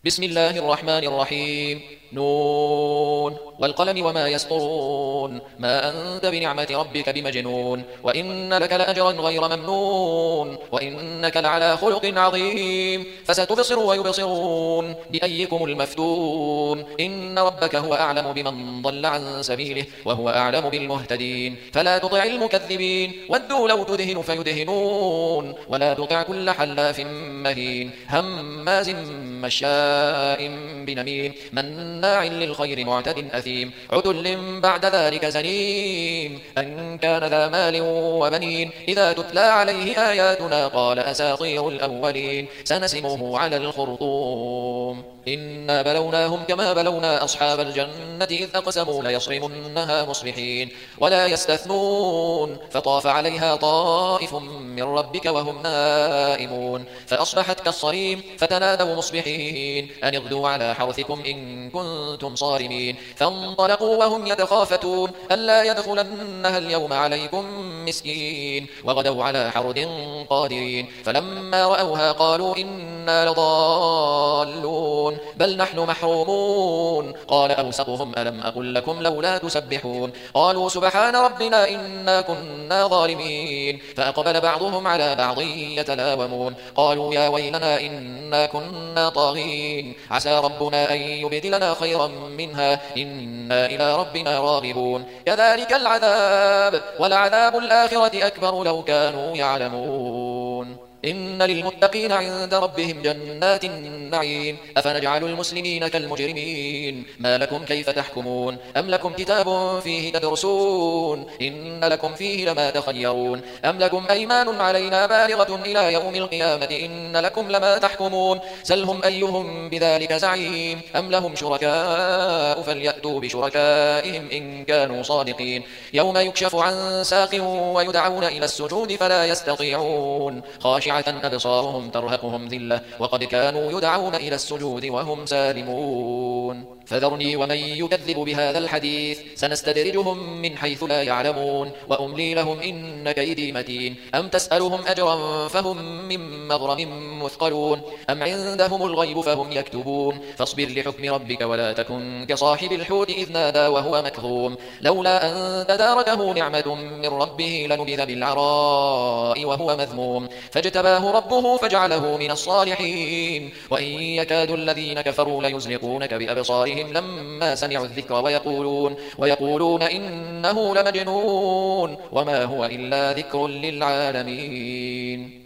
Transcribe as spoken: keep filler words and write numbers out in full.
بسم الله الرحمن الرحيم. نون والقلم وما يسطرون ما أنت بنعمة ربك بمجنون وإن لك لأجرا غير ممنون وإنك لعلى خلق عظيم فستبصر ويبصرون بأيكم المفتون إن ربك هو أعلم بمن ضل عن سبيله وهو أعلم بالمهتدين فلا تطع المكذبين ودوا لو تدهن فيدهنون ولا تطع كل حلاف مهين هماز مشاء بنميم مناع للخير معتد أثيم عتل بعد ذلك زنيم أن كان ذا مال وبنين إذا تتلى عليه آياتنا قال أساطير الأولين سنسمه على الخرطوم إنا بلوناهم كما بلونا أصحاب الجنة إذ أقسموا ليصرمنها مصبحين ولا يستثنون فطاف عليها طائف من ربك وهم نائمون فأصبحت كالصريم فتنادوا مصبحين أن اغدوا على حرثكم إن كنتم صارمين فانطلقوا وهم يتخافتون ألا يدخلنها اليوم عليكم مسكين وغدوا على حرد قادرين فلما رأوها قالوا إنا لضالون بل نحن محرومون قال أوسطهم ألم أقل لكم لولا تسبحون قالوا سبحان ربنا إنا كنا ظالمين فأقبل بعضهم على بعض يتلاومون قالوا يا ويلنا إنا كنا طاغين عسى ربنا أن يبدلنا خيرا منها إنا إلى ربنا راغبون كذلك العذاب ولعذاب الآخرة أكبر لو كانوا يعلمون إن للمتقين عند ربهم جنات النعيم أفنجعل المسلمين كالمجرمين ما لكم كيف تحكمون أم لكم كتاب فيه تدرسون إن لكم فيه لما تخيرون أم لكم أيمان علينا بالغة إلى يوم القيامة إن لكم لما تحكمون سلهم أيهم بذلك زعيم أم لهم شركاء فليأتوا بشركائهم إن كانوا صادقين يوم يكشف عن ساق ويدعون إلى السجود فلا يستطيعون خاشعة أبصارهم ترهقهم ذلة وقد كانوا يدعون إلى السجود وهم سالمون فذرني ومن يكذب بهذا الحديث سنستدرجهم من حيث لا يعلمون وأملي لهم إن كيدي متين أم تسألهم أجرا فهم من مغرم مثقلون أم عندهم الغيب فهم يكتبون فاصبر لحكم ربك ولا تكن كصاحب الحوت إذ نادى وهو مكظوم لولا أن تداركه نعمة من ربه لنبذ بالعراء وهو مذموم فاجتباه ربه فجعله من الصالحين وإن يكاد الذين كفروا ليزلقونك بأبصارهم لما سمعوا الذكر ويقولون, ويقولون إنه لمجنون وما هو إلا ذكر للعالمين.